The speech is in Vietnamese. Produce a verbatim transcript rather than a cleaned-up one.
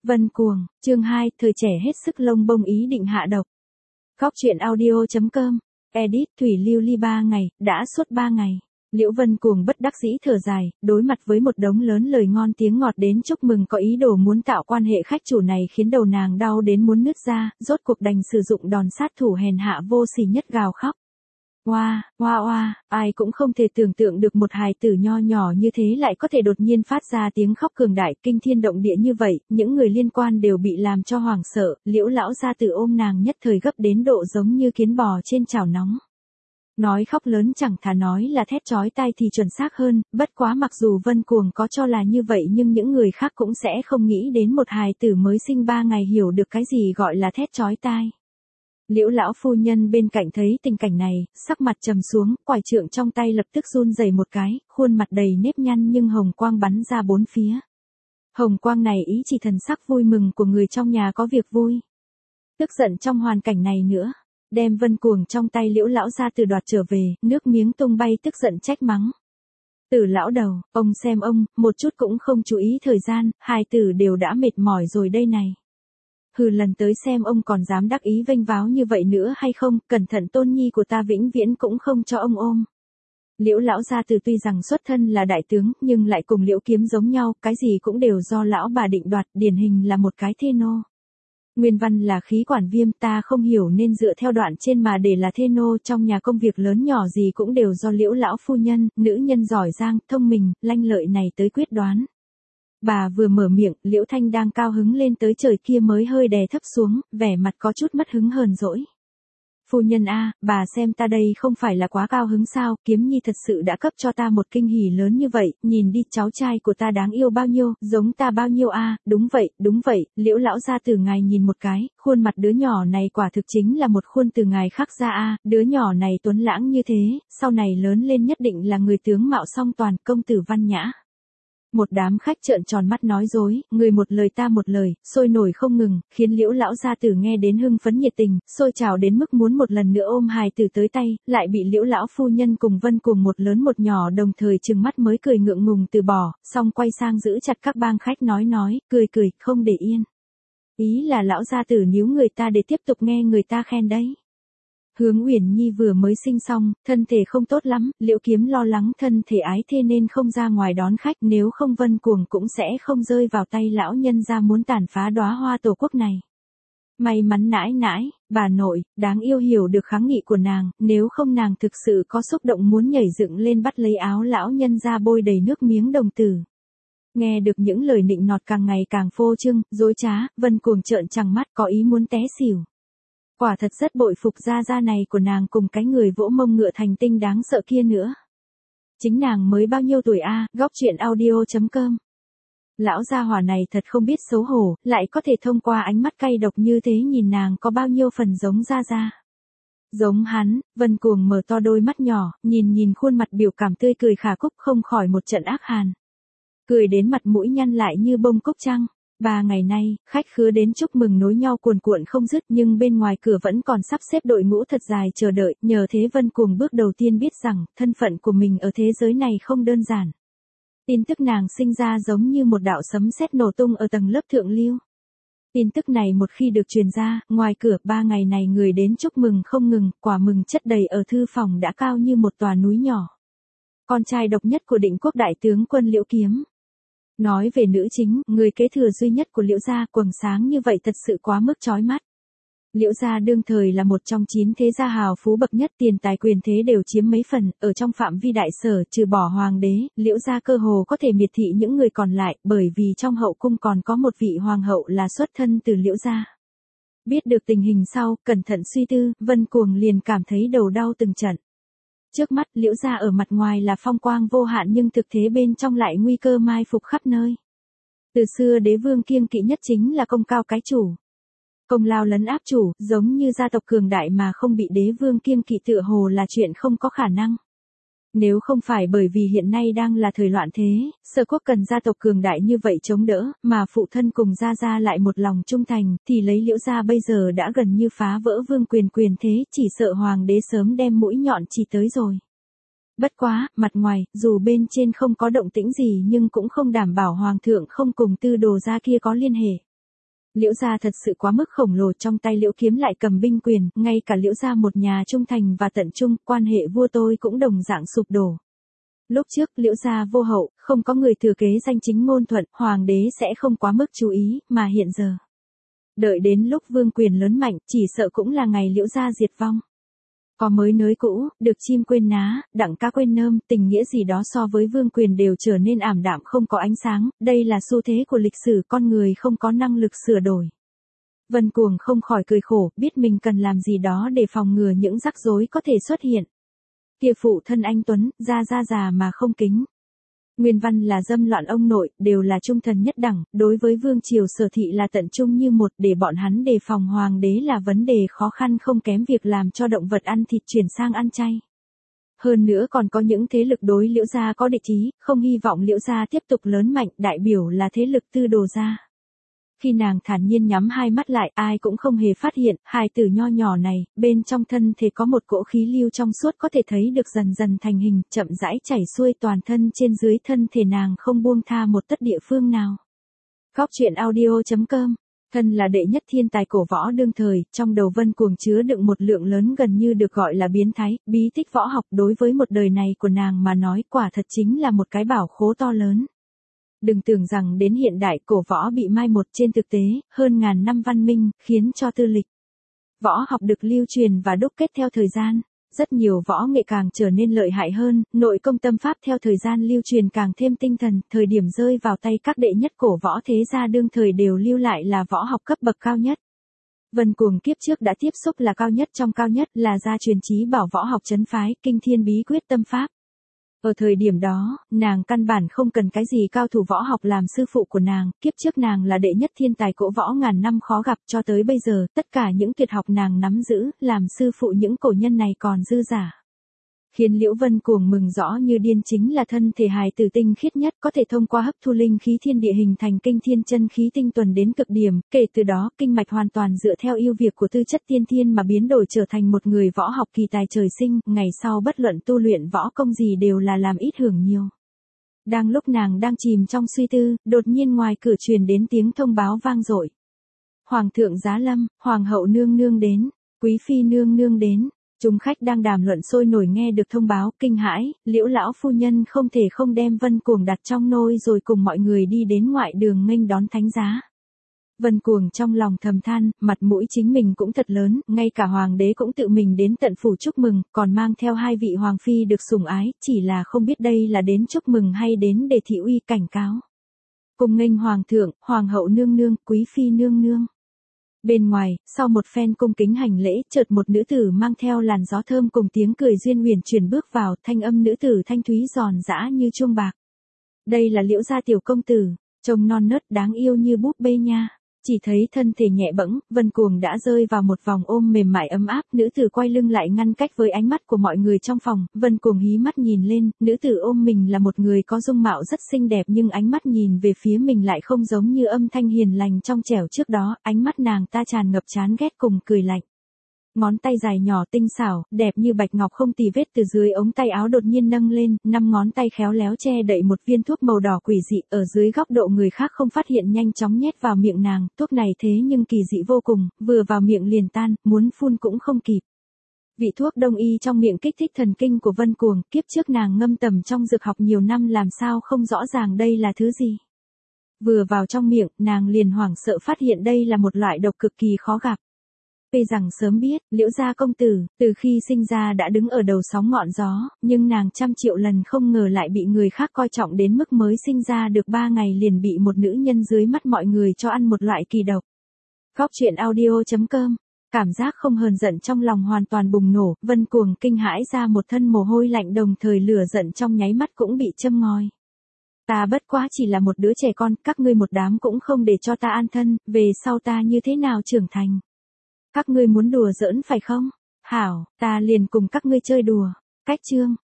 Vân Cuồng, chương hai, thời trẻ hết sức lông bông ý định hạ độc. Góc truyện audio.com, edit Thủy Lưu Ly ba ngày, đã suốt ba ngày. Liễu Vân Cuồng bất đắc dĩ thở dài, đối mặt với một đống lớn lời ngon tiếng ngọt đến chúc mừng có ý đồ muốn tạo quan hệ khách chủ này khiến đầu nàng đau đến muốn nứt ra, rốt cuộc đành sử dụng đòn sát thủ hèn hạ vô sỉ nhất gào khóc. Oa, oa oa, ai cũng không thể tưởng tượng được một hài tử nho nhỏ như thế lại có thể đột nhiên phát ra tiếng khóc cường đại kinh thiên động địa như vậy, những người liên quan đều bị làm cho hoảng sợ, Liễu lão gia tử ôm nàng nhất thời gấp đến độ giống như kiến bò trên chảo nóng. Nói khóc lớn chẳng thà nói là thét chói tai thì chuẩn xác hơn, bất quá mặc dù Vân Cuồng có cho là như vậy nhưng những người khác cũng sẽ không nghĩ đến một hài tử mới sinh ba ngày hiểu được cái gì gọi là thét chói tai. Liễu lão phu nhân bên cạnh thấy tình cảnh này, sắc mặt trầm xuống, quải trượng trong tay lập tức run rẩy một cái, khuôn mặt đầy nếp nhăn nhưng hồng quang bắn ra bốn phía. Hồng quang này ý chỉ thần sắc vui mừng của người trong nhà có việc vui. Tức giận trong hoàn cảnh này nữa, đem Vân Cuồng trong tay Liễu lão ra từ đoạt trở về, nước miếng tung bay tức giận trách mắng. Tử lão đầu, ông xem ông, một chút cũng không chú ý thời gian, hai tử đều đã mệt mỏi rồi đây này. Hừ, lần tới xem ông còn dám đắc ý vênh váo như vậy nữa hay không, cẩn thận tôn nhi của ta vĩnh viễn cũng không cho ông ôm. Liễu lão gia từ tuy rằng xuất thân là đại tướng, nhưng lại cùng Liễu Kiếm giống nhau, cái gì cũng đều do lão bà định đoạt, điển hình là một cái thê nô. Nguyên văn là khí quản viêm, ta không hiểu nên dựa theo đoạn trên mà để là thê nô, trong nhà công việc lớn nhỏ gì cũng đều do Liễu lão phu nhân, nữ nhân giỏi giang, thông minh, lanh lợi này tới quyết đoán. Bà vừa mở miệng, Liễu Thanh đang cao hứng lên tới trời kia mới hơi đè thấp xuống, vẻ mặt có chút mất hứng hờn dỗi. Phu nhân a, bà xem ta đây không phải là quá cao hứng sao, Kiếm Nhi thật sự đã cấp cho ta một kinh hỉ lớn như vậy, nhìn đi cháu trai của ta đáng yêu bao nhiêu, giống ta bao nhiêu a, đúng vậy, đúng vậy, Liễu lão gia từ ngài nhìn một cái, khuôn mặt đứa nhỏ này quả thực chính là một khuôn từ ngài khắc ra a, đứa nhỏ này tuấn lãng như thế, sau này lớn lên nhất định là người tướng mạo song toàn, công tử văn nhã. Một đám khách trợn tròn mắt nói dối, người một lời ta một lời, sôi nổi không ngừng, khiến Liễu lão gia tử nghe đến hưng phấn nhiệt tình, sôi trào đến mức muốn một lần nữa ôm hài tử tới tay, lại bị Liễu lão phu nhân cùng Vân Cuồng một lớn một nhỏ đồng thời trừng mắt mới cười ngượng ngùng từ bỏ, xong quay sang giữ chặt các bang khách nói nói, cười cười, không để yên. Ý là lão gia tử níu người ta để tiếp tục nghe người ta khen đấy. Hướng Uyển Nhi vừa mới sinh xong, thân thể không tốt lắm, Liễu Kiếm lo lắng thân thể ái thê nên không ra ngoài đón khách, nếu không Vân Cuồng cũng sẽ không rơi vào tay lão nhân gia muốn tàn phá đóa hoa tổ quốc này. May mắn nãi nãi, bà nội, đáng yêu hiểu được kháng nghị của nàng, nếu không nàng thực sự có xúc động muốn nhảy dựng lên bắt lấy áo lão nhân gia bôi đầy nước miếng đồng tử. Nghe được những lời nịnh nọt càng ngày càng phô trương, dối trá, Vân Cuồng trợn trắng mắt có ý muốn té xỉu. Quả thật rất bội phục gia gia này của nàng cùng cái người vỗ mông ngựa thành tinh đáng sợ kia nữa. Chính nàng mới bao nhiêu tuổi a, góc truyện audio.com. Lão gia hỏa này thật không biết xấu hổ, lại có thể thông qua ánh mắt cay độc như thế nhìn nàng có bao nhiêu phần giống gia gia. Giống hắn, Vân Cuồng mở to đôi mắt nhỏ, nhìn nhìn khuôn mặt biểu cảm tươi cười khả cúc không khỏi một trận ác hàn. Cười đến mặt mũi nhăn lại như bông cúc trăng. Ba ngày nay, khách khứa đến chúc mừng nối nhau cuồn cuộn không dứt nhưng bên ngoài cửa vẫn còn sắp xếp đội ngũ thật dài chờ đợi, nhờ thế Vân Cuồng bước đầu tiên biết rằng, thân phận của mình ở thế giới này không đơn giản. Tin tức nàng sinh ra giống như một đạo sấm sét nổ tung ở tầng lớp thượng lưu. Tin tức này một khi được truyền ra, ngoài cửa ba ngày này người đến chúc mừng không ngừng, quả mừng chất đầy ở thư phòng đã cao như một tòa núi nhỏ. Con trai độc nhất của định quốc đại tướng quân Liễu Kiếm. Nói về nữ chính, người kế thừa duy nhất của Liễu gia, quầng sáng như vậy thật sự quá mức chói mắt. Liễu gia đương thời là một trong chín thế gia hào phú bậc nhất, tiền tài quyền thế đều chiếm mấy phần, ở trong phạm vi đại sở trừ bỏ hoàng đế, Liễu gia cơ hồ có thể miệt thị những người còn lại, bởi vì trong hậu cung còn có một vị hoàng hậu là xuất thân từ Liễu gia. Biết được tình hình sau, cẩn thận suy tư, Vân Cuồng liền cảm thấy đầu đau từng trận. Trước mắt Liễu gia ở mặt ngoài là phong quang vô hạn nhưng thực thế bên trong lại nguy cơ mai phục khắp nơi. Từ xưa đế vương kiêng kỵ nhất chính là công cao cái chủ. Công lao lấn áp chủ, giống như gia tộc cường đại mà không bị đế vương kiêng kỵ tựa hồ là chuyện không có khả năng. Nếu không phải bởi vì hiện nay đang là thời loạn thế, Sở quốc cần gia tộc cường đại như vậy chống đỡ, mà phụ thân cùng gia gia lại một lòng trung thành, thì lấy Liễu gia bây giờ đã gần như phá vỡ vương quyền quyền thế, chỉ sợ hoàng đế sớm đem mũi nhọn chỉ tới rồi. Bất quá, mặt ngoài, dù bên trên không có động tĩnh gì nhưng cũng không đảm bảo hoàng thượng không cùng tư đồ gia kia có liên hệ. Liễu gia thật sự quá mức khổng lồ, trong tay Liễu Kiếm lại cầm binh quyền, ngay cả Liễu gia một nhà trung thành và tận trung, quan hệ vua tôi cũng đồng dạng sụp đổ. Lúc trước Liễu gia vô hậu, không có người thừa kế danh chính ngôn thuận, hoàng đế sẽ không quá mức chú ý, mà hiện giờ. Đợi đến lúc vương quyền lớn mạnh, chỉ sợ cũng là ngày Liễu gia diệt vong. Có mới nới cũ, được chim quên ná, đặng ca quên nơm, tình nghĩa gì đó so với vương quyền đều trở nên ảm đạm không có ánh sáng, đây là xu thế của lịch sử, con người không có năng lực sửa đổi. Vân Cuồng không khỏi cười khổ, biết mình cần làm gì đó để phòng ngừa những rắc rối có thể xuất hiện. Kia phụ thân anh Tuấn, ra ra già mà không kính. Nguyên văn là dâm loạn ông nội, đều là trung thần nhất đẳng, đối với vương triều Sở Thị là tận trung như một, để bọn hắn đề phòng hoàng đế là vấn đề khó khăn không kém việc làm cho động vật ăn thịt chuyển sang ăn chay. Hơn nữa còn có những thế lực đối Liễu gia có địch ý, không hy vọng Liễu gia tiếp tục lớn mạnh, đại biểu là thế lực Tư Đồ gia. Khi nàng thản nhiên nhắm hai mắt lại, ai cũng không hề phát hiện, hài tử nho nhỏ này, bên trong thân thể có một cỗ khí lưu trong suốt có thể thấy được dần dần thành hình, chậm rãi chảy xuôi toàn thân trên dưới thân thể nàng không buông tha một tấc địa phương nào. Góc truyện audio chấm com. Thân là đệ nhất thiên tài cổ võ đương thời, trong đầu Vân Cuồng chứa đựng một lượng lớn gần như được gọi là biến thái, bí tích võ học, đối với một đời này của nàng mà nói quả thật chính là một cái bảo khố to lớn. Đừng tưởng rằng đến hiện đại cổ võ bị mai một, trên thực tế, hơn ngàn năm văn minh, khiến cho tư lịch. Võ học được lưu truyền và đúc kết theo thời gian, rất nhiều võ nghệ càng trở nên lợi hại hơn, nội công tâm pháp theo thời gian lưu truyền càng thêm tinh thần, thời điểm rơi vào tay các đệ nhất cổ võ thế gia đương thời đều lưu lại là võ học cấp bậc cao nhất. Vân Cuồng kiếp trước đã tiếp xúc là cao nhất trong cao nhất, là gia truyền chí bảo võ học trấn phái, kinh thiên bí quyết tâm pháp. Ở thời điểm đó, nàng căn bản không cần cái gì cao thủ võ học làm sư phụ của nàng, kiếp trước nàng là đệ nhất thiên tài cổ võ ngàn năm khó gặp, cho tới bây giờ, tất cả những tuyệt học nàng nắm giữ, làm sư phụ những cổ nhân này còn dư giả. Khiến Liễu Vân Cuồng mừng rõ như điên chính là thân thể hài tử tinh khiết nhất, có thể thông qua hấp thu linh khí thiên địa hình thành kinh thiên chân khí tinh tuần đến cực điểm, kể từ đó, kinh mạch hoàn toàn dựa theo ưu việt của tư chất tiên thiên mà biến đổi trở thành một người võ học kỳ tài trời sinh, ngày sau bất luận tu luyện võ công gì đều là làm ít hưởng nhiều. Đang lúc nàng đang chìm trong suy tư, đột nhiên ngoài cửa truyền đến tiếng thông báo vang dội. Hoàng thượng giá lâm, hoàng hậu nương nương đến, quý phi nương nương đến. Chúng khách đang đàm luận sôi nổi nghe được thông báo, kinh hãi, Liễu lão phu nhân không thể không đem Vân Cuồng đặt trong nôi rồi cùng mọi người đi đến ngoại đường nghênh đón thánh giá. Vân Cuồng trong lòng thầm than, mặt mũi chính mình cũng thật lớn, ngay cả hoàng đế cũng tự mình đến tận phủ chúc mừng, còn mang theo hai vị hoàng phi được sủng ái, chỉ là không biết đây là đến chúc mừng hay đến để thị uy cảnh cáo. Cùng nghênh hoàng thượng, hoàng hậu nương nương, quý phi nương nương. Bên ngoài, sau một phen cung kính hành lễ, chợt một nữ tử mang theo làn gió thơm cùng tiếng cười duyên huyền chuyển bước vào, thanh âm nữ tử thanh thúy giòn giã như chuông bạc. Đây là Liễu gia tiểu công tử, trông non nớt đáng yêu như búp bê nha. Chỉ thấy thân thể nhẹ bẫng, Vân Cuồng đã rơi vào một vòng ôm mềm mại ấm áp, nữ tử quay lưng lại ngăn cách với ánh mắt của mọi người trong phòng, Vân Cuồng hí mắt nhìn lên, nữ tử ôm mình là một người có dung mạo rất xinh đẹp nhưng ánh mắt nhìn về phía mình lại không giống như âm thanh hiền lành trong trẻo trước đó, ánh mắt nàng ta tràn ngập chán ghét cùng cười lạnh. Ngón tay dài nhỏ tinh xảo, đẹp như bạch ngọc không tì vết từ dưới ống tay áo đột nhiên nâng lên, năm ngón tay khéo léo che đậy một viên thuốc màu đỏ quỷ dị, ở dưới góc độ người khác không phát hiện nhanh chóng nhét vào miệng nàng, thuốc này thế nhưng kỳ dị vô cùng, vừa vào miệng liền tan, muốn phun cũng không kịp. Vị thuốc đông y trong miệng kích thích thần kinh của Vân Cuồng, kiếp trước nàng ngâm tầm trong dược học nhiều năm làm sao không rõ ràng đây là thứ gì. Vừa vào trong miệng, nàng liền hoảng sợ phát hiện đây là một loại độc cực kỳ khó gặp. Tuy rằng sớm biết, Liễu gia công tử, từ khi sinh ra đã đứng ở đầu sóng ngọn gió, nhưng nàng trăm triệu lần không ngờ lại bị người khác coi trọng đến mức mới sinh ra được ba ngày liền bị một nữ nhân dưới mắt mọi người cho ăn một loại kỳ độc. Góc truyện audio chấm com. Cảm giác không hờn giận trong lòng hoàn toàn bùng nổ, Vân Cuồng kinh hãi ra một thân mồ hôi lạnh, đồng thời lửa giận trong nháy mắt cũng bị châm ngòi. Ta bất quá chỉ là một đứa trẻ con, các ngươi một đám cũng không để cho ta an thân, về sau ta như thế nào trưởng thành. Các ngươi muốn đùa giỡn phải không? Hảo, ta liền cùng các ngươi chơi đùa. Cách chương.